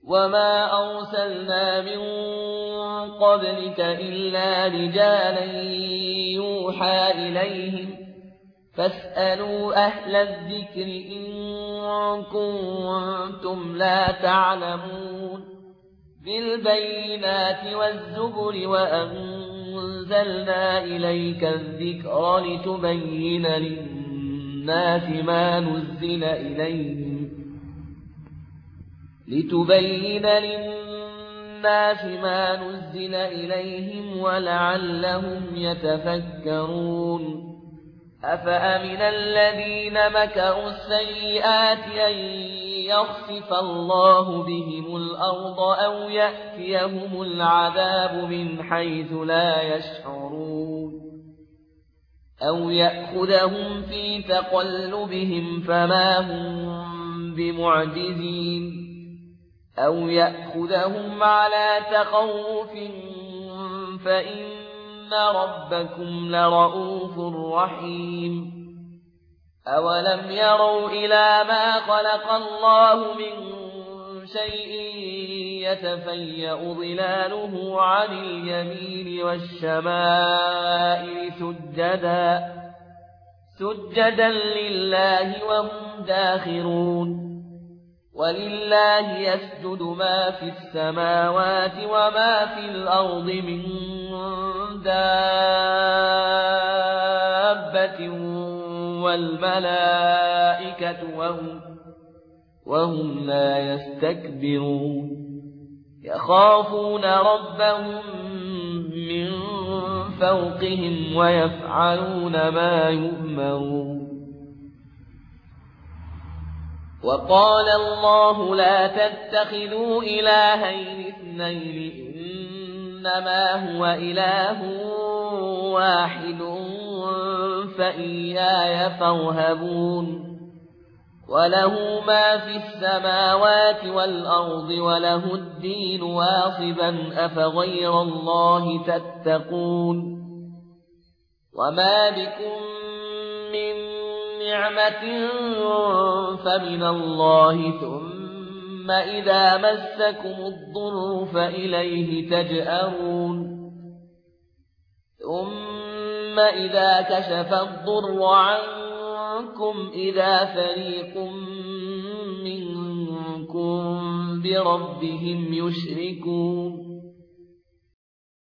وما أرسلنا من قبلك إلا رجالا يوحى إليهم فاسألوا أهل الذكر إن كنتم لا تعلمون بالبينات والزبر وأنزلنا إليك الذكر لتبين للناس ما نزل إليهم ولعلهم يتفكرون أفأمن الذين مكروا السيئات أن يخسف الله بهم الأرض أو يأتيهم العذاب من حيث لا يشعرون أو يأخذهم في تقلبهم فما هم بمعجزين أو يأخذهم على تخوف فإن ربكم لرؤوف رحيم أولم يروا إلى ما خلق الله من شيء يتفيأ ظلاله عن اليمين والشمائل سجدا لله وهم داخرون ولله يسجد ما في السماوات وما في الأرض من دابة والملائكة وهم لا يستكبرون يخافون ربهم من فوقهم ويفعلون ما يؤمرون وقال الله لا تتخذوا إلهين اثنين إنما هو إله واحد فإياي فارهبون وله ما في السماوات والأرض وله الدين واصبا أفغير الله تتقون وما بكم من نعمة فمن الله ثم إذا مسكم الضر فإليه تجأرون ثم إذا كشف الضر عنكم إذا فريق منكم بربهم يشركون